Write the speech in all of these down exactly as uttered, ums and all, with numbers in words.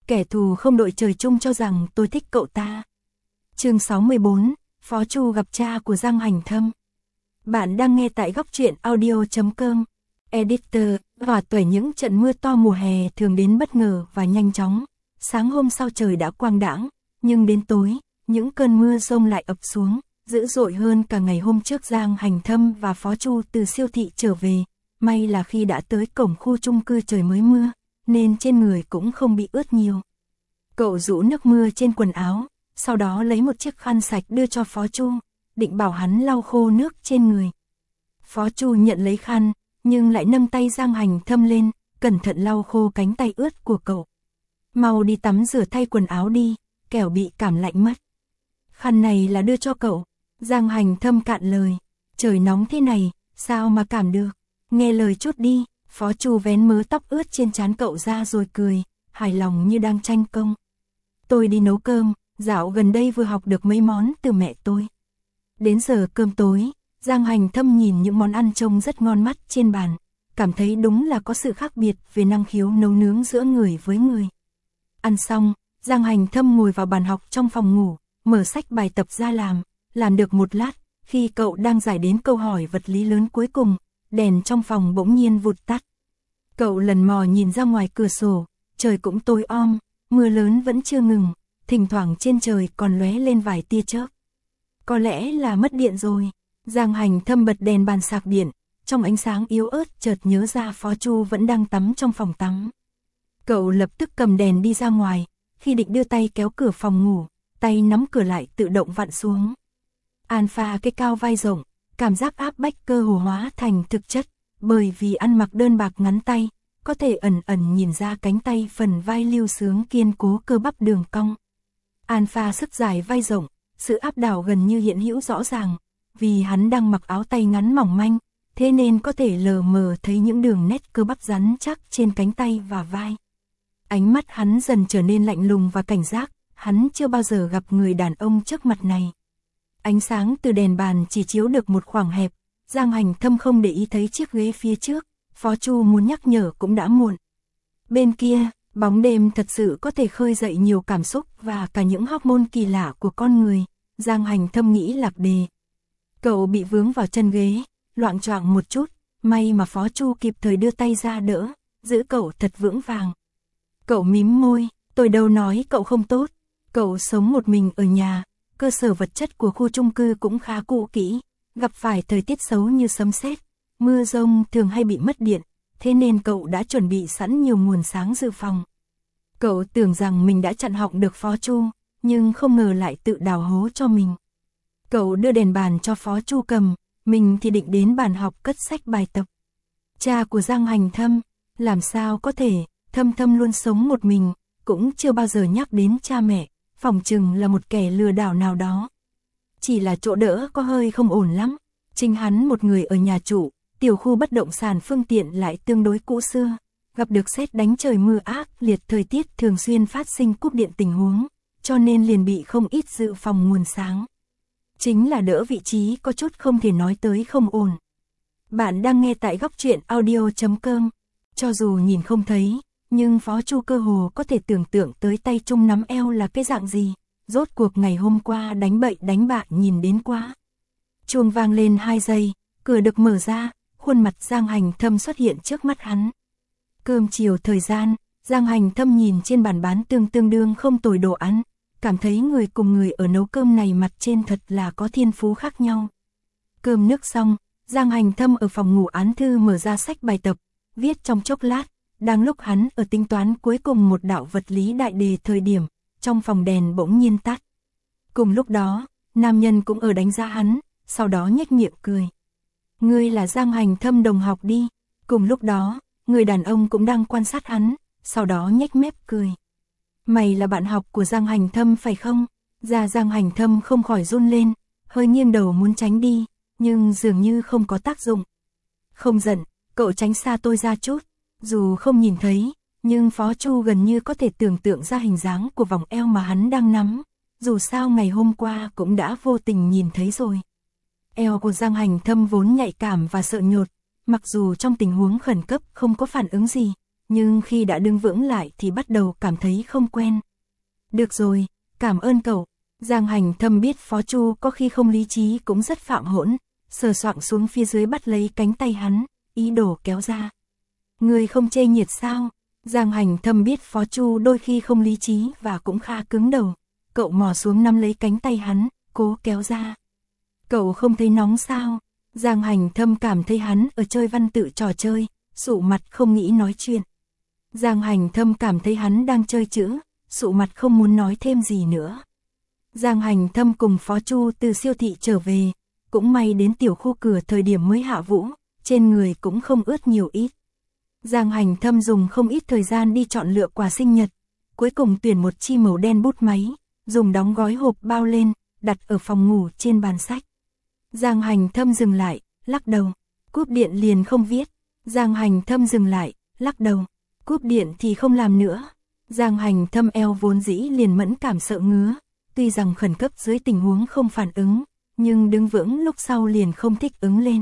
kẻ thù không đội trời chung cho rằng tôi thích cậu ta. Chương sáu mươi bốn, Phó Chu gặp cha của Giang Hành Thâm. Bạn đang nghe tại góc truyện audio chấm com. Editor, hòa tuổi những trận mưa to mùa hè thường đến bất ngờ và nhanh chóng. Sáng hôm sau trời đã quang đãng, nhưng đến tối, những cơn mưa rông lại ập xuống, dữ dội hơn cả ngày hôm trước. Giang Hành Thâm và Phó Chu từ siêu thị trở về. May là khi đã tới cổng khu chung cư trời mới mưa, nên trên người cũng không bị ướt nhiều. Cậu rũ nước mưa trên quần áo, sau đó lấy một chiếc khăn sạch đưa cho Phó Chu, định bảo hắn lau khô nước trên người. Phó Chu nhận lấy khăn, nhưng lại nâng tay Giang Hành Thâm lên, cẩn thận lau khô cánh tay ướt của cậu. Mau đi tắm rửa thay quần áo đi, kẻo bị cảm lạnh mất. Khăn này là đưa cho cậu. Giang Hành Thâm cạn lời. Trời nóng thế này, sao mà cảm được. Nghe lời chút đi. Phó Chu vén mớ tóc ướt trên trán cậu ra rồi cười, hài lòng như đang tranh công. Tôi đi nấu cơm, dạo gần đây vừa học được mấy món từ mẹ tôi. Đến giờ cơm tối, Giang Hành Thâm nhìn những món ăn trông rất ngon mắt trên bàn, cảm thấy đúng là có sự khác biệt về năng khiếu nấu nướng giữa người với người. Ăn xong, Giang Hành Thâm ngồi vào bàn học trong phòng ngủ, mở sách bài tập ra làm, làm được một lát, khi cậu đang giải đến câu hỏi vật lý lớn cuối cùng, đèn trong phòng bỗng nhiên vụt tắt. Cậu lần mò nhìn ra ngoài cửa sổ, trời cũng tối om, mưa lớn vẫn chưa ngừng, thỉnh thoảng trên trời còn lóe lên vài tia chớp. Có lẽ là mất điện rồi. Giang Hành Thâm bật đèn bàn sạc điện, trong ánh sáng yếu ớt chợt nhớ ra Phó Chu vẫn đang tắm trong phòng tắm. Cậu lập tức cầm đèn đi ra ngoài, khi định đưa tay kéo cửa phòng ngủ, tay nắm cửa lại tự động vặn xuống. Alpha cái cao vai rộng, cảm giác áp bách cơ hồ hóa thành thực chất, bởi vì ăn mặc đơn bạc ngắn tay, có thể ẩn ẩn nhìn ra cánh tay phần vai lưu sướng kiên cố cơ bắp đường cong. Alpha sức dài vai rộng, sự áp đảo gần như hiện hữu rõ ràng, vì hắn đang mặc áo tay ngắn mỏng manh, thế nên có thể lờ mờ thấy những đường nét cơ bắp rắn chắc trên cánh tay và vai. Ánh mắt hắn dần trở nên lạnh lùng và cảnh giác, hắn chưa bao giờ gặp người đàn ông trước mặt này. Ánh sáng từ đèn bàn chỉ chiếu được một khoảng hẹp, Giang Hành Thâm không để ý thấy chiếc ghế phía trước, Phó Chu muốn nhắc nhở cũng đã muộn. Bên kia, bóng đêm thật sự có thể khơi dậy nhiều cảm xúc và cả những hormone kỳ lạ của con người, Giang Hành Thâm nghĩ lạc đề. Cậu bị vướng vào chân ghế, loạng choạng một chút, may mà Phó Chu kịp thời đưa tay ra đỡ, giữ cậu thật vững vàng. Cậu mím môi, tôi đâu nói cậu không tốt, cậu sống một mình ở nhà, cơ sở vật chất của khu chung cư cũng khá cũ kỹ, gặp phải thời tiết xấu như sấm sét, mưa rông thường hay bị mất điện, thế nên cậu đã chuẩn bị sẵn nhiều nguồn sáng dự phòng. Cậu tưởng rằng mình đã chặn họng được Phó Chu, nhưng không ngờ lại tự đào hố cho mình. Cậu đưa đèn bàn cho Phó Chu cầm, mình thì định đến bàn học cất sách bài tập. Cha của Giang Hành Thâm, làm sao có thể, Thâm Thâm luôn sống một mình, cũng chưa bao giờ nhắc đến cha mẹ, phỏng chừng là một kẻ lừa đảo nào đó. Chỉ là chỗ đỡ có hơi không ổn lắm, chính hắn một người ở nhà chủ, tiểu khu bất động sản phương tiện lại tương đối cũ xưa, gặp được sét đánh trời mưa ác liệt, thời tiết thường xuyên phát sinh cúp điện tình huống, cho nên liền bị không ít dự phòng nguồn sáng. Chính là đỡ vị trí có chút không thể nói tới không ổn. Bạn đang nghe tại góc truyện audio chấm com. Cho dù nhìn không thấy, nhưng Phó Chu cơ hồ có thể tưởng tượng tới tay Trung nắm eo là cái dạng gì. Rốt cuộc ngày hôm qua đánh bậy đánh bạ nhìn đến quá. Chuông vang lên hai giây, cửa được mở ra, khuôn mặt Giang Hành Thâm xuất hiện trước mắt hắn. Cơm chiều thời gian, Giang Hành Thâm nhìn trên bàn bán tương tương đương không tồi đồ ăn, cảm thấy người cùng người ở nấu cơm này mặt trên thật là có thiên phú khác nhau. Cơm nước xong, Giang Hành Thâm ở phòng ngủ án thư mở ra sách bài tập, viết trong chốc lát, đang lúc hắn ở tính toán cuối cùng một đạo vật lý đại đề thời điểm, trong phòng đèn bỗng nhiên tắt. Cùng lúc đó, nam nhân cũng ở đánh giá hắn, sau đó nhếch miệng cười. Ngươi là Giang Hành Thâm đồng học đi. Cùng lúc đó, người đàn ông cũng đang quan sát hắn, sau đó nhếch mép cười. Mày là bạn học của Giang Hành Thâm phải không? Da Giang Hành Thâm không khỏi run lên, hơi nghiêng đầu muốn tránh đi, nhưng dường như không có tác dụng. Không giận, cậu tránh xa tôi ra chút. Dù không nhìn thấy, nhưng Phó Chu gần như có thể tưởng tượng ra hình dáng của vòng eo mà hắn đang nắm. Dù sao ngày hôm qua cũng đã vô tình nhìn thấy rồi. Eo của Giang Hành Thâm vốn nhạy cảm và sợ nhột, mặc dù trong tình huống khẩn cấp không có phản ứng gì, nhưng khi đã đứng vững lại thì bắt đầu cảm thấy không quen. Được rồi, cảm ơn cậu. Giang Hành Thâm biết Phó Chu có khi không lý trí cũng rất phạm hỗn, sờ soạng xuống phía dưới bắt lấy cánh tay hắn, ý đồ kéo ra. Người không chê nhiệt sao? Giang Hành Thâm biết Phó Chu đôi khi không lý trí và cũng khá cứng đầu. Cậu mò xuống nắm lấy cánh tay hắn, cố kéo ra. Cậu không thấy nóng sao? Giang Hành Thâm cảm thấy hắn ở chơi văn tự trò chơi, sụ mặt không nghĩ nói chuyện. Giang Hành Thâm cảm thấy hắn đang chơi chữ, sụ mặt không muốn nói thêm gì nữa. Giang Hành Thâm cùng Phó Chu từ siêu thị trở về, cũng may đến tiểu khu cửa thời điểm mới hạ vũ, trên người cũng không ướt nhiều ít. Giang Hành Thâm dùng không ít thời gian đi chọn lựa quà sinh nhật, cuối cùng tuyển một chi màu đen bút máy, dùng đóng gói hộp bao lên, đặt ở phòng ngủ trên bàn sách. Giang Hành Thâm dừng lại, lắc đầu, cúp điện liền không viết. Giang Hành Thâm dừng lại, lắc đầu, cúp điện thì không làm nữa. Giang Hành Thâm eo vốn dĩ liền mẫn cảm sợ ngứa, tuy rằng khẩn cấp dưới tình huống không phản ứng, nhưng đứng vững lúc sau liền không thích ứng lên.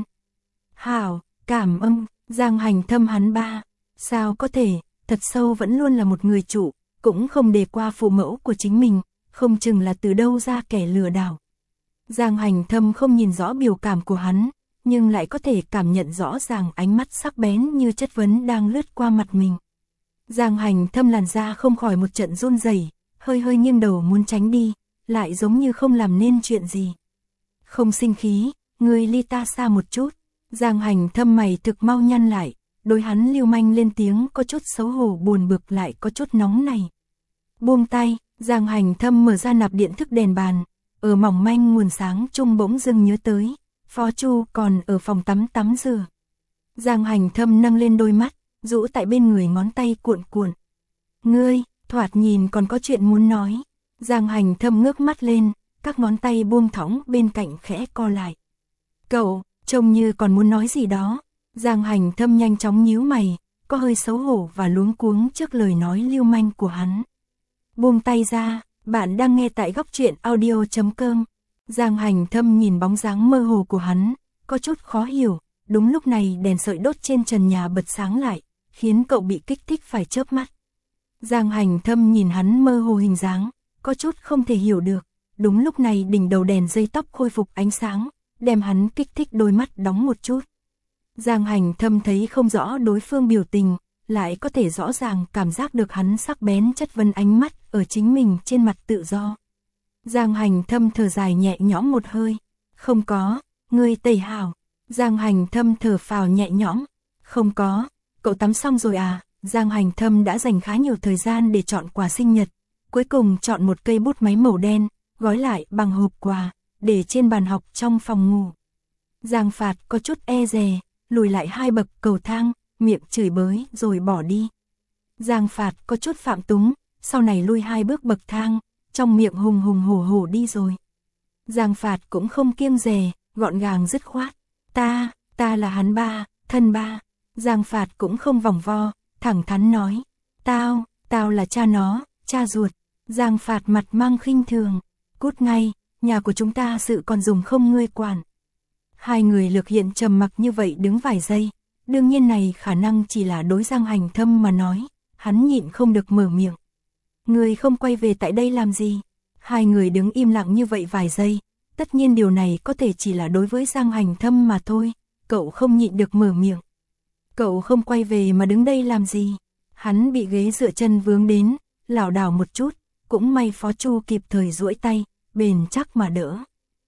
Hảo, cảm ơn. Giang Hành Thâm hắn ba, sao có thể, thật sâu vẫn luôn là một người chủ, cũng không đề qua phụ mẫu của chính mình, không chừng là từ đâu ra kẻ lừa đảo. Giang Hành Thâm không nhìn rõ biểu cảm của hắn, nhưng lại có thể cảm nhận rõ ràng ánh mắt sắc bén như chất vấn đang lướt qua mặt mình. Giang Hành Thâm làn da không khỏi một trận run rẩy, hơi hơi nghiêng đầu muốn tránh đi, lại giống như không làm nên chuyện gì. Không sinh khí, ngươi ly ta xa một chút. Giang Hành Thâm mày thực mau nhăn lại, đối hắn lưu manh lên tiếng có chút xấu hổ buồn bực lại có chút nóng này. Buông tay, Giang Hành Thâm mở ra nạp điện thức đèn bàn, ở mỏng manh nguồn sáng chung bỗng dưng nhớ tới, Phó Chu còn ở phòng tắm tắm rửa. Giang Hành Thâm nâng lên đôi mắt, rũ tại bên người ngón tay cuộn cuộn. Ngươi, thoạt nhìn còn có chuyện muốn nói. Giang Hành Thâm ngước mắt lên, các ngón tay buông thõng bên cạnh khẽ co lại. Cậu, trông như còn muốn nói gì đó. Giang Hành Thâm nhanh chóng nhíu mày, có hơi xấu hổ và luống cuống trước lời nói lưu manh của hắn. Buông tay ra, bạn đang nghe tại góc truyện audio chấm com. Giang Hành Thâm nhìn bóng dáng mơ hồ của hắn, có chút khó hiểu, đúng lúc này đèn sợi đốt trên trần nhà bật sáng lại, khiến cậu bị kích thích phải chớp mắt. Giang Hành Thâm nhìn hắn mơ hồ hình dáng, có chút không thể hiểu được, đúng lúc này đỉnh đầu đèn dây tóc khôi phục ánh sáng, đem hắn kích thích đôi mắt đóng một chút. Giang Hành Thâm thấy không rõ đối phương biểu tình, lại có thể rõ ràng cảm giác được hắn sắc bén chất vấn ánh mắt ở chính mình trên mặt tự do. Giang Hành Thâm thở dài nhẹ nhõm một hơi, không có, ngươi tẩy hảo. Giang Hành Thâm thở phào nhẹ nhõm, không có, cậu tắm xong rồi à? Giang Hành Thâm đã dành khá nhiều thời gian để chọn quà sinh nhật, cuối cùng chọn một cây bút máy màu đen, gói lại bằng hộp quà, để trên bàn học trong phòng ngủ. Giang Phạt có chút e dè, lùi lại hai bậc cầu thang, miệng chửi bới rồi bỏ đi. Giang Phạt có chút phạm túng, sau này lui hai bước bậc thang, trong miệng hùng hùng hổ hổ đi rồi. Giang Phạt cũng không kiêng dè, gọn gàng dứt khoát. Ta, ta là hắn ba, thân ba. Giang Phạt cũng không vòng vo, thẳng thắn nói. Tao, tao là cha nó, cha ruột. Giang Phạt mặt mang khinh thường. Cút ngay, nhà của chúng ta sự còn dùng không ngươi quản. Hai người Lược Hiện trầm mặc như vậy đứng vài giây. Đương nhiên này khả năng chỉ là đối Giang Hành Thâm mà nói. Hắn nhịn không được mở miệng. Ngươi không quay về tại đây làm gì? Hai người đứng im lặng như vậy vài giây. Tất nhiên điều này có thể chỉ là đối với Giang Hành Thâm mà thôi. Cậu không nhịn được mở miệng. Cậu không quay về mà đứng đây làm gì? Hắn bị ghế dựa chân vướng đến, lảo đảo một chút. Cũng may Phó Chu kịp thời duỗi tay, bền chắc mà đỡ.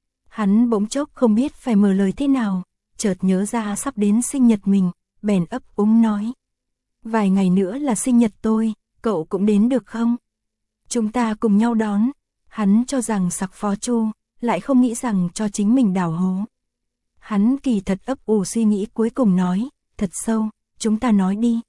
Hắn bỗng chốc không biết phải mở lời thế nào, chợt nhớ ra sắp đến sinh nhật mình, bèn ấp úng nói. Vài ngày nữa là sinh nhật tôi, cậu cũng đến được không? Chúng ta cùng nhau đón. Hắn cho rằng sặc Phó Chu, lại không nghĩ rằng cho chính mình đào hố. Hắn kỳ thật ấp ủ suy nghĩ cuối cùng nói, thật sâu, chúng ta nói đi.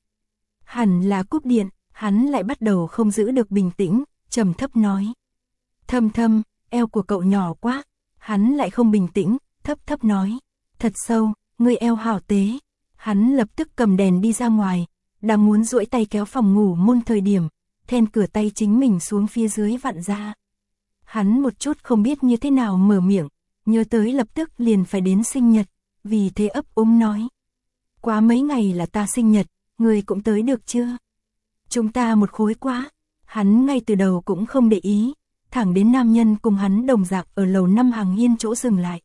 Hẳn là cúp điện, hắn lại bắt đầu không giữ được bình tĩnh, trầm thấp nói. Thâm Thâm, eo của cậu nhỏ quá. Hắn lại không bình tĩnh, thấp thấp nói. Thật sâu, ngươi eo hảo tế. Hắn lập tức cầm đèn đi ra ngoài, đang muốn duỗi tay kéo phòng ngủ môn thời điểm, then cửa tay chính mình xuống phía dưới vặn ra. Hắn một chút không biết như thế nào mở miệng, nhớ tới lập tức liền phải đến sinh nhật, vì thế ấp úng nói. Quá mấy ngày là ta sinh nhật, người cũng tới được chưa? Chúng ta một khối quá. Hắn ngay từ đầu cũng không để ý, thẳng đến nam nhân cùng hắn đồng dạng ở lầu năm hàng hiên chỗ dừng lại.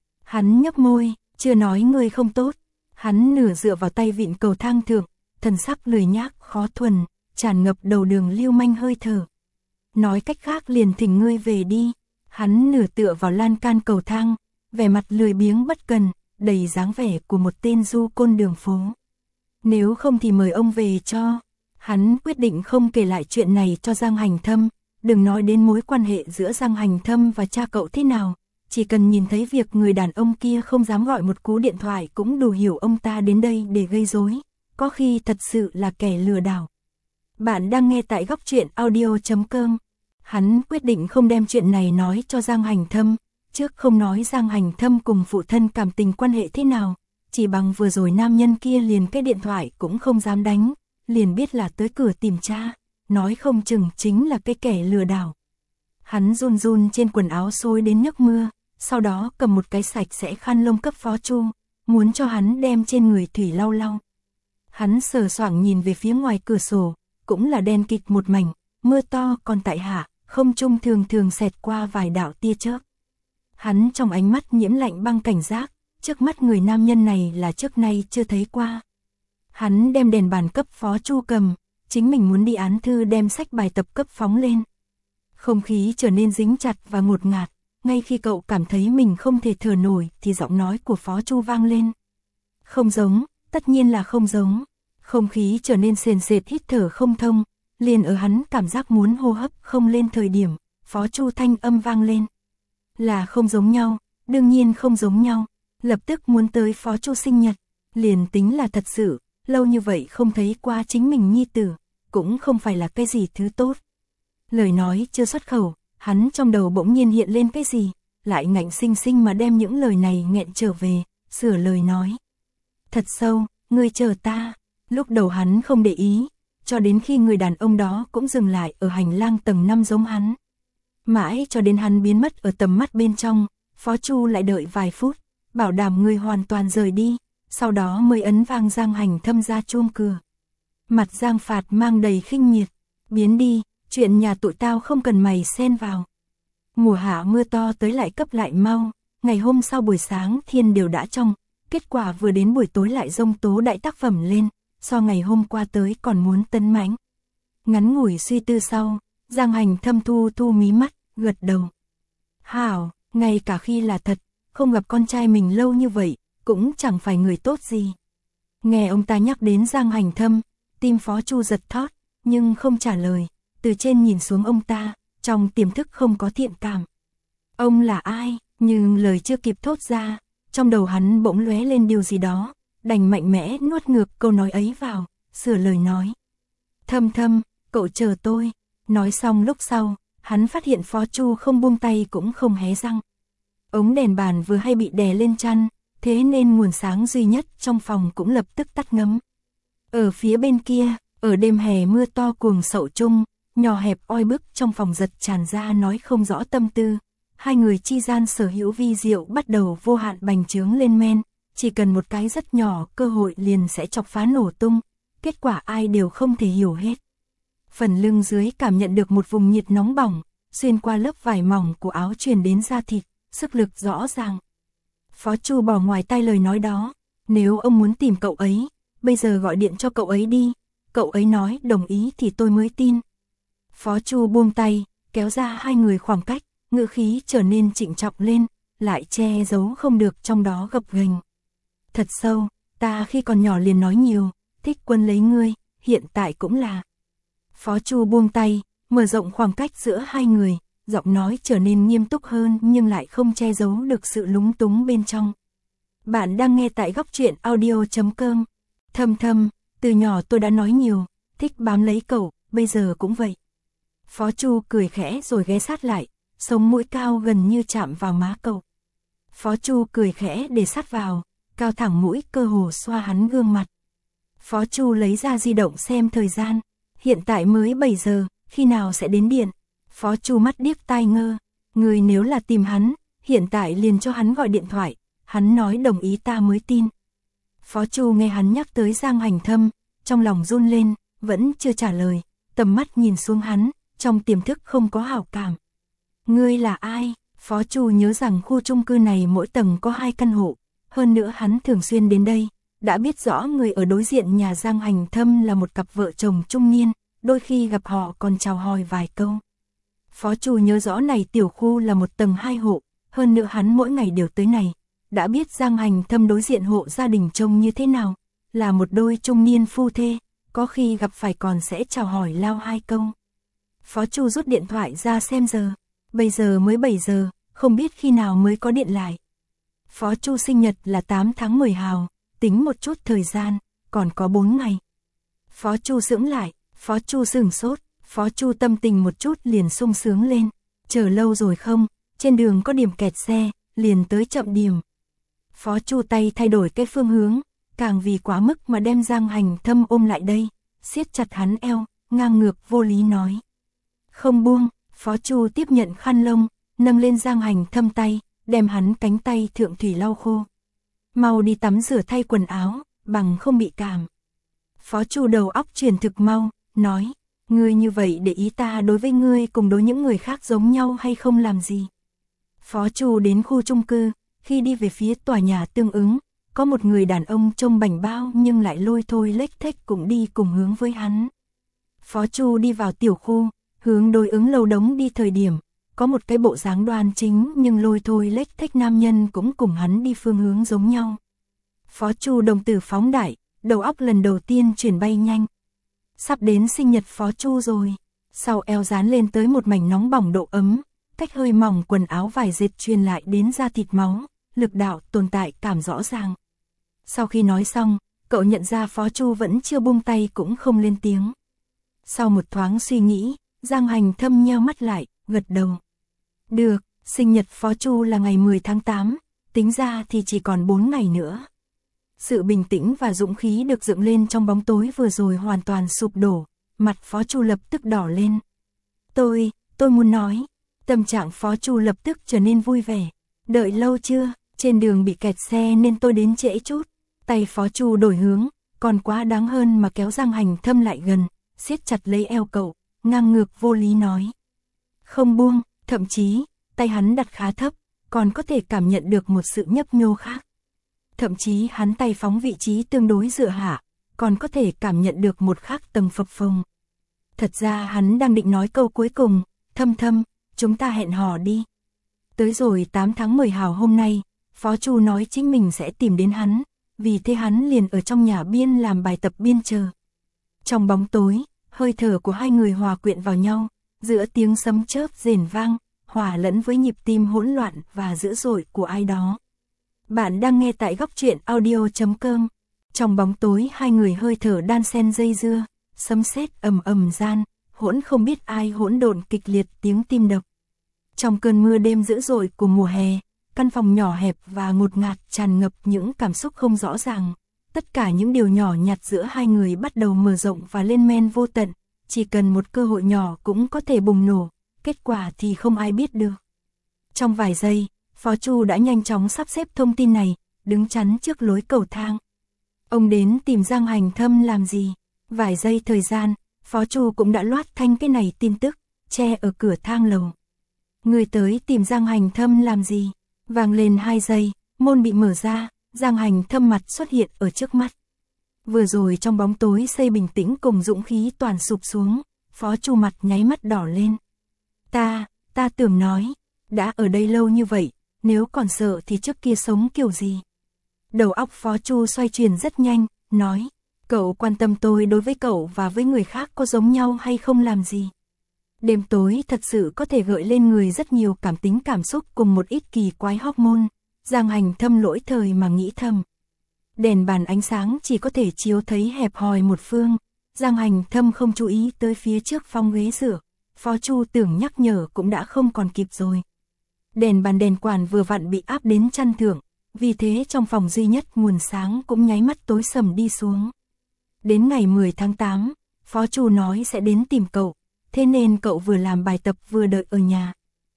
Hắn nhấp môi, chưa nói người không tốt. Hắn nửa dựa vào tay vịn cầu thang thượng, thần sắc lười nhác, khó thuần, tràn ngập đầu đường lưu manh hơi thở. Nói cách khác liền thỉnh ngươi về đi. Hắn nửa tựa vào lan can cầu thang, vẻ mặt lười biếng bất cần, đầy dáng vẻ của một tên du côn đường phố. Nếu không thì mời ông về cho. Hắn quyết định không kể lại chuyện này cho Giang Hành Thâm, đừng nói đến mối quan hệ giữa Giang Hành Thâm và cha cậu thế nào, chỉ cần nhìn thấy việc người đàn ông kia không dám gọi một cú điện thoại cũng đủ hiểu ông ta đến đây để gây rối, có khi thật sự là kẻ lừa đảo. Bạn đang nghe tại góc truyện audio chấm com. Hắn quyết định không đem chuyện này nói cho Giang Hành Thâm, trước không nói Giang Hành Thâm cùng phụ thân cảm tình quan hệ thế nào, chỉ bằng vừa rồi nam nhân kia liền cái điện thoại cũng không dám đánh, liền biết là tới cửa tìm cha, nói không chừng chính là cái kẻ lừa đảo. Hắn run run trên quần áo xối đến nước mưa, sau đó cầm một cái sạch sẽ khăn lông cấp Phó Chu, muốn cho hắn đem trên người thủy lau lau. Hắn sờ soạng nhìn về phía ngoài cửa sổ, cũng là đen kịt một mảnh, mưa to còn tại hạ, không trung thường thường xẹt qua vài đạo tia chớp. Hắn trong ánh mắt nhiễm lạnh băng cảnh giác, trước mắt người nam nhân này là trước nay chưa thấy qua. Hắn đem đèn bàn cấp Phó Chu cầm, chính mình muốn đi án thư đem sách bài tập cấp phóng lên. Không khí trở nên dính chặt và ngột ngạt, ngay khi cậu cảm thấy mình không thể thở nổi thì giọng nói của Phó Chu vang lên. Không giống, tất nhiên là không giống. Không khí trở nên sền sệt hít thở không thông, liền ở hắn cảm giác muốn hô hấp không lên thời điểm, Phó Chu thanh âm vang lên. Là không giống nhau, đương nhiên không giống nhau, lập tức muốn tới Phó Chu sinh nhật, liền tính là thật sự, lâu như vậy không thấy qua chính mình nhi tử, cũng không phải là cái gì thứ tốt. Lời nói chưa xuất khẩu, hắn trong đầu bỗng nhiên hiện lên cái gì, lại ngạnh sinh sinh mà đem những lời này nghẹn trở về, sửa lời nói. Thật sâu, ngươi chờ ta. Lúc đầu hắn không để ý, cho đến khi người đàn ông đó cũng dừng lại ở hành lang tầng năm giống hắn. Mãi cho đến hắn biến mất ở tầm mắt bên trong, Phó Chu lại đợi vài phút, bảo đảm người hoàn toàn rời đi, sau đó mới ấn vang Giang Hành Thâm ra chuông cửa. Mặt Giang Phạt mang đầy khinh miệt, biến đi, chuyện nhà tụi tao không cần mày xen vào. Mùa hạ mưa to tới lại cấp lại mau, ngày hôm sau buổi sáng thiên đều đã trong, kết quả vừa đến buổi tối lại dông tố đại tác phẩm lên, so ngày hôm qua tới còn muốn tấn mãnh. Ngắn ngủi suy tư sau, Giang Hành Thâm thu thu mí mắt, gật đầu. Hảo, ngay cả khi là thật, không gặp con trai mình lâu như vậy, cũng chẳng phải người tốt gì. Nghe ông ta nhắc đến Giang Hành Thâm, tim Phó Chu giật thót, nhưng không trả lời, từ trên nhìn xuống ông ta, trong tiềm thức không có thiện cảm. Ông là ai? Nhưng lời chưa kịp thốt ra, trong đầu hắn bỗng lóe lên điều gì đó, đành mạnh mẽ nuốt ngược câu nói ấy vào, sửa lời nói. Thâm Thâm, cậu chờ tôi. Nói xong lúc sau, hắn phát hiện Phó Chu không buông tay cũng không hé răng. Ống đèn bàn vừa hay bị đè lên chăn, thế nên nguồn sáng duy nhất trong phòng cũng lập tức tắt ngấm. Ở phía bên kia, ở đêm hè mưa to cuồng sậu chung, nhỏ hẹp oi bức trong phòng giật tràn ra nói không rõ tâm tư. Hai người chi gian sở hữu vi diệu bắt đầu vô hạn bành trướng lên men, chỉ cần một cái rất nhỏ cơ hội liền sẽ chọc phá nổ tung, kết quả ai đều không thể hiểu hết. Phần lưng dưới cảm nhận được một vùng nhiệt nóng bỏng, xuyên qua lớp vải mỏng của áo truyền đến da thịt, sức lực rõ ràng. Phó Chu bỏ ngoài tai lời nói đó, nếu ông muốn tìm cậu ấy, bây giờ gọi điện cho cậu ấy đi, cậu ấy nói đồng ý thì tôi mới tin. Phó Chu buông tay, kéo ra hai người khoảng cách, ngữ khí trở nên trịnh trọng lên, lại che giấu không được trong đó gập ghềnh. Thật sâu, ta khi còn nhỏ liền nói nhiều, thích Quân lấy ngươi, hiện tại cũng là. Phó Chu buông tay, mở rộng khoảng cách giữa hai người, giọng nói trở nên nghiêm túc hơn nhưng lại không che giấu được sự lúng túng bên trong. Bạn đang nghe tại góc truyện audio chấm com. Thâm Thâm, từ nhỏ tôi đã nói nhiều, thích bám lấy cậu, bây giờ cũng vậy. Phó Chu cười khẽ rồi ghé sát lại, sống mũi cao gần như chạm vào má cậu. Phó Chu cười khẽ để sát vào, cao thẳng mũi cơ hồ xoa hắn gương mặt. Phó Chu lấy ra di động xem thời gian, hiện tại mới bảy giờ, khi nào sẽ đến điện. Phó Chu mắt điếc tai ngơ, người nếu là tìm hắn, hiện tại liền cho hắn gọi điện thoại, hắn nói đồng ý ta mới tin. Phó Chu nghe hắn nhắc tới Giang Hành Thâm, trong lòng run lên, vẫn chưa trả lời, tầm mắt nhìn xuống hắn, trong tiềm thức không có hảo cảm. Ngươi là ai? Phó Chu nhớ rằng khu chung cư này mỗi tầng có hai căn hộ, hơn nữa hắn thường xuyên đến đây, đã biết rõ người ở đối diện nhà Giang Hành Thâm là một cặp vợ chồng trung niên, đôi khi gặp họ còn chào hỏi vài câu. Phó Chu nhớ rõ này tiểu khu là một tầng hai hộ, hơn nữa hắn mỗi ngày đều tới này, đã biết Giang Hành Thâm đối diện hộ gia đình trông như thế nào, là một đôi trung niên phu thê, có khi gặp phải còn sẽ chào hỏi lao hai câu. Phó Chu rút điện thoại ra xem giờ, bây giờ mới bảy giờ, không biết khi nào mới có điện lại. Phó Chu sinh nhật là tám tháng mười hào, tính một chút thời gian, còn có bốn ngày. Phó Chu sững lại, Phó Chu sửng sốt, Phó Chu tâm tình một chút liền sung sướng lên, chờ lâu rồi không, trên đường có điểm kẹt xe, liền tới chậm điểm. Phó Chu tay thay đổi cái phương hướng, càng vì quá mức mà đem Giang Hành Thâm ôm lại đây, siết chặt hắn eo, ngang ngược vô lý nói. Không buông, Phó Chu tiếp nhận khăn lông, nâng lên Giang Hành Thâm tay, đem hắn cánh tay thượng thủy lau khô. Mau đi tắm rửa thay quần áo, bằng không bị cảm. Phó Chu đầu óc chuyển thực mau, nói, ngươi như vậy để ý ta đối với ngươi cùng đối những người khác giống nhau hay không làm gì. Phó Chu đến khu chung cư, khi đi về phía tòa nhà tương ứng, có một người đàn ông trông bảnh bao nhưng lại lôi thôi lếch thếch cũng đi cùng hướng với hắn. Phó Chu đi vào tiểu khu, hướng đối ứng lầu đống đi thời điểm, có một cái bộ dáng đoan chính nhưng lôi thôi lếch thếch nam nhân cũng cùng hắn đi phương hướng giống nhau. Phó Chu đồng tử phóng đại, đầu óc lần đầu tiên chuyển bay nhanh. Sắp đến sinh nhật Phó Chu rồi, sau eo dán lên tới một mảnh nóng bỏng độ ấm, cách hơi mỏng quần áo vải dệt truyền lại đến da thịt máu, lực đạo tồn tại cảm rõ ràng. Sau khi nói xong, cậu nhận ra Phó Chu vẫn chưa buông tay cũng không lên tiếng. Sau một thoáng suy nghĩ, Giang Hành Thâm nheo mắt lại, gật đầu. Được, sinh nhật Phó Chu là ngày mười tháng tám, tính ra thì chỉ còn bốn ngày nữa. Sự bình tĩnh và dũng khí được dựng lên trong bóng tối vừa rồi hoàn toàn sụp đổ, mặt Phó Chu lập tức đỏ lên. Tôi, tôi muốn nói, tâm trạng Phó Chu lập tức trở nên vui vẻ. Đợi lâu chưa, trên đường bị kẹt xe nên tôi đến trễ chút. Tay Phó Chu đổi hướng, còn quá đáng hơn mà kéo Giang Hành Thâm lại gần, siết chặt lấy eo cậu, ngang ngược vô lý nói. Không buông, thậm chí, tay hắn đặt khá thấp, còn có thể cảm nhận được một sự nhấp nhô khác. Thậm chí hắn tay phóng vị trí tương đối dựa hạ, còn có thể cảm nhận được một khác tầng phập phồng. Thật ra hắn đang định nói câu cuối cùng, Thâm Thâm, chúng ta hẹn hò đi. Tới rồi tám tháng mười hào hôm nay, Phó Chu nói chính mình sẽ tìm đến hắn, vì thế hắn liền ở trong nhà biên làm bài tập biên chờ. Trong bóng tối, hơi thở của hai người hòa quyện vào nhau, giữa tiếng sấm chớp rền vang, hòa lẫn với nhịp tim hỗn loạn và dữ dội của ai đó. Bạn đang nghe tại góc truyện audio chấm com. Trong bóng tối hai người hơi thở đan xen dây dưa, sấm sét ầm ầm gian, hỗn không biết ai hỗn độn kịch liệt tiếng tim đập. Trong cơn mưa đêm dữ dội của mùa hè, căn phòng nhỏ hẹp và ngột ngạt tràn ngập những cảm xúc không rõ ràng. Tất cả những điều nhỏ nhặt giữa hai người bắt đầu mở rộng và lên men vô tận, chỉ cần một cơ hội nhỏ cũng có thể bùng nổ, kết quả thì không ai biết được. Trong vài giây, Phó Chu đã nhanh chóng sắp xếp thông tin này, đứng chắn trước lối cầu thang. Ông đến tìm Giang Hành Thâm làm gì? Vài giây thời gian, Phó Chu cũng đã loát thanh cái này tin tức, che ở cửa thang lầu. Người tới tìm Giang Hành Thâm làm gì? Vang lên hai giây, môn bị mở ra, Giang Hành Thâm mặt xuất hiện ở trước mắt. Vừa rồi trong bóng tối xây bình tĩnh cùng dũng khí toàn sụp xuống, Phó Chu mặt nháy mắt đỏ lên. Ta, ta tưởng nói, đã ở đây lâu như vậy, nếu còn sợ thì trước kia sống kiểu gì? Đầu óc Phó Chu xoay chuyển rất nhanh, nói, cậu quan tâm tôi đối với cậu và với người khác có giống nhau hay không làm gì? Đêm tối thật sự có thể gợi lên người rất nhiều cảm tính cảm xúc cùng một ít kỳ quái hormone. Giang Hành Thâm lỗi thời mà nghĩ thầm. Đèn bàn ánh sáng chỉ có thể chiếu thấy hẹp hòi một phương. Giang Hành Thâm không chú ý tới phía trước phong ghế rửa. Phó Chu tưởng nhắc nhở cũng đã không còn kịp rồi. Đèn bàn đèn quản vừa vặn bị áp đến chăn thượng, vì thế trong phòng duy nhất nguồn sáng cũng nháy mắt tối sầm đi xuống. Đến ngày mười tháng tám, Phó Chu nói sẽ đến tìm cậu, thế nên cậu vừa làm bài tập vừa đợi ở nhà.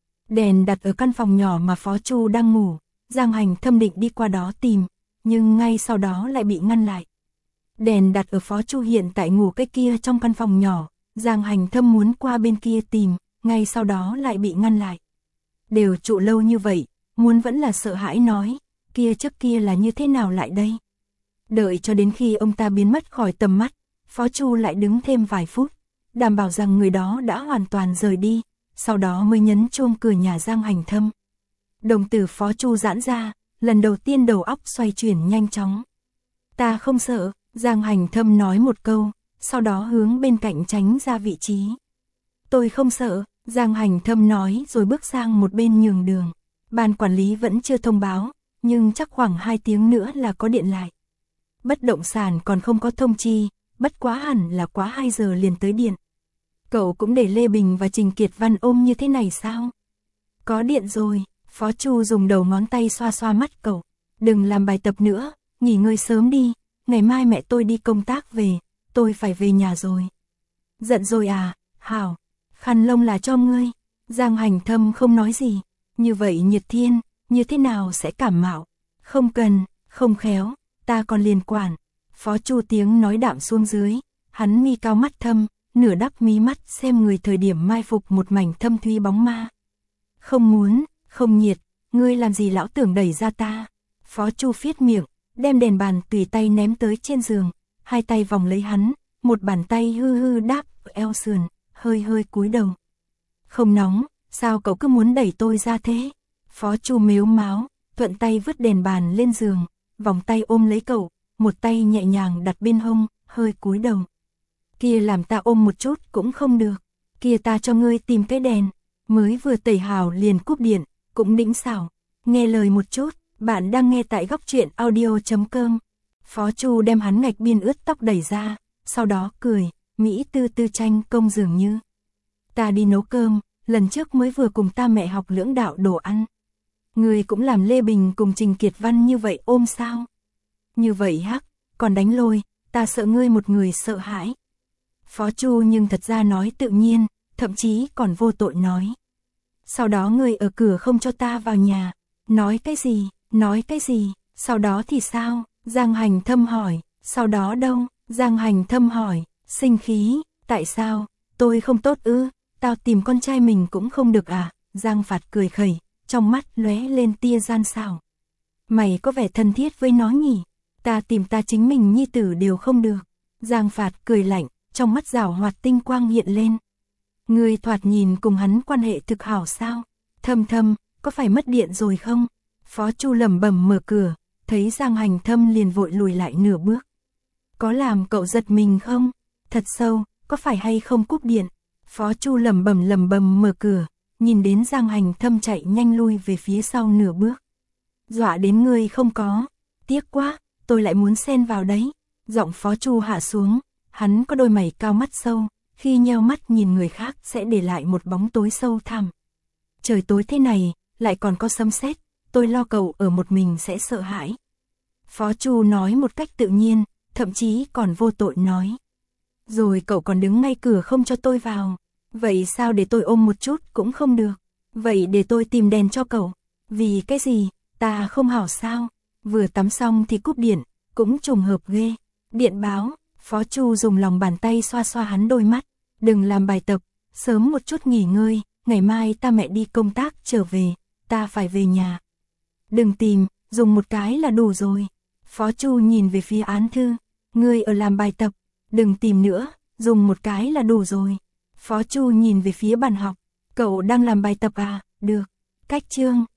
Đèn đặt ở căn phòng nhỏ mà Phó Chu đang ngủ, Giang Hành Thâm định đi qua đó tìm, nhưng ngay sau đó lại bị ngăn lại. Đèn đặt ở Phó Chu hiện tại ngủ cái kia trong căn phòng nhỏ, Giang Hành Thâm muốn qua bên kia tìm, ngay sau đó lại bị ngăn lại. Đều trụ lâu như vậy, muốn vẫn là sợ hãi nói, kia trước kia là như thế nào lại đây? Đợi cho đến khi ông ta biến mất khỏi tầm mắt, Phó Chu lại đứng thêm vài phút, đảm bảo rằng người đó đã hoàn toàn rời đi, sau đó mới nhấn chuông cửa nhà Giang Hành Thâm. Đồng tử Phó Chu giãn ra, lần đầu tiên đầu óc xoay chuyển nhanh chóng. Ta không sợ, Giang Hành Thâm nói một câu, sau đó hướng bên cạnh tránh ra vị trí. Tôi không sợ, Giang Hành Thâm nói rồi bước sang một bên nhường đường. Ban quản lý vẫn chưa thông báo, nhưng chắc khoảng hai tiếng nữa là có điện lại. Bất động sản còn không có thông chi, bất quá hẳn là quá hai giờ liền tới điện. Cậu cũng để Lê Bình và Trình Kiệt Văn ôm như thế này sao? Có điện rồi, Phó Chu dùng đầu ngón tay xoa xoa mắt cậu. Đừng làm bài tập nữa, nghỉ ngơi sớm đi, ngày mai mẹ tôi đi công tác về, tôi phải về nhà rồi. Giận rồi à, hảo, khăn lông là cho ngươi. Giang Hành Thâm không nói gì, như vậy Nhiệt Thiên, như thế nào sẽ cảm mạo? Không cần, không khéo, ta còn liền quản. Phó Chu tiếng nói đạm xuống dưới, hắn mi cao mắt thâm, nửa đắp mí mắt xem người thời điểm mai phục một mảnh thâm thúy bóng ma. Không muốn, không nhiệt, ngươi làm gì lão tưởng đẩy ra ta? Phó Chu phiết miệng, đem đèn bàn tùy tay ném tới trên giường, hai tay vòng lấy hắn, một bàn tay hư hư đáp eo sườn, hơi hơi cúi đầu. Không nóng, sao cậu cứ muốn đẩy tôi ra thế? Phó Chu mếu máo, thuận tay vứt đèn bàn lên giường, vòng tay ôm lấy cậu, một tay nhẹ nhàng đặt bên hông, hơi cúi đầu. Kia làm ta ôm một chút cũng không được, kia ta cho ngươi tìm cái đèn, mới vừa tẩy hào liền cúp điện, cũng đĩnh xảo. Nghe lời một chút, bạn đang nghe tại góc truyện audio chấm com. Phó Chu đem hắn ngạch biên ướt tóc đẩy ra, sau đó cười, Mỹ tư tư tranh công dường như. Ta đi nấu cơm, lần trước mới vừa cùng ta mẹ học lưỡng đạo đồ ăn. Ngươi cũng làm Lê Bình cùng Trình Kiệt Văn như vậy ôm sao? Như vậy hắc, còn đánh lôi, ta sợ ngươi một người sợ hãi. Phó Chu nhưng thật ra nói tự nhiên, thậm chí còn vô tội nói. Sau đó ngươi ở cửa không cho ta vào nhà, nói cái gì, nói cái gì, sau đó thì sao? Giang Hành Thâm hỏi, sau đó đâu? Giang Hành Thâm hỏi, sinh khí, tại sao? Tôi không tốt ư, tao tìm con trai mình cũng không được à? Giang Phạt cười khẩy, trong mắt lóe lên tia gian xảo. Mày có vẻ thân thiết với nó nhỉ? Ta tìm ta chính mình nhi tử đều không được. Giang Phạt cười lạnh, trong mắt giảo hoạt tinh quang hiện lên. Ngươi thoạt nhìn cùng hắn quan hệ thực hảo sao? Thâm Thâm, có phải mất điện rồi không? Phó Chu lẩm bẩm mở cửa, thấy Giang Hành Thâm liền vội lùi lại nửa bước. Có làm cậu giật mình không? Thật sâu, có phải hay không cúp điện? Phó Chu lẩm bẩm lẩm bẩm mở cửa, nhìn đến Giang Hành Thâm chạy nhanh lui về phía sau nửa bước. Dọa đến ngươi không có, tiếc quá, tôi lại muốn xen vào đấy. Giọng Phó Chu hạ xuống, hắn có đôi mày cao mắt sâu, khi nheo mắt nhìn người khác sẽ để lại một bóng tối sâu thẳm. Trời tối thế này, lại còn có sấm sét, tôi lo cậu ở một mình sẽ sợ hãi. Phó Chu nói một cách tự nhiên, thậm chí còn vô tội nói. Rồi cậu còn đứng ngay cửa không cho tôi vào, vậy sao để tôi ôm một chút cũng không được, vậy để tôi tìm đèn cho cậu, vì cái gì, ta không hảo sao, vừa tắm xong thì cúp điện, cũng trùng hợp ghê. Điện báo, Phó Chu dùng lòng bàn tay xoa xoa hắn đôi mắt, đừng làm bài tập, sớm một chút nghỉ ngơi, ngày mai ta mẹ đi công tác trở về, ta phải về nhà. Đừng tìm, dùng một cái là đủ rồi. Phó Chu nhìn về phía án thư, ngươi ở làm bài tập, đừng tìm nữa, dùng một cái là đủ rồi. Phó Chu nhìn về phía bàn học, cậu đang làm bài tập à, được, cách chương.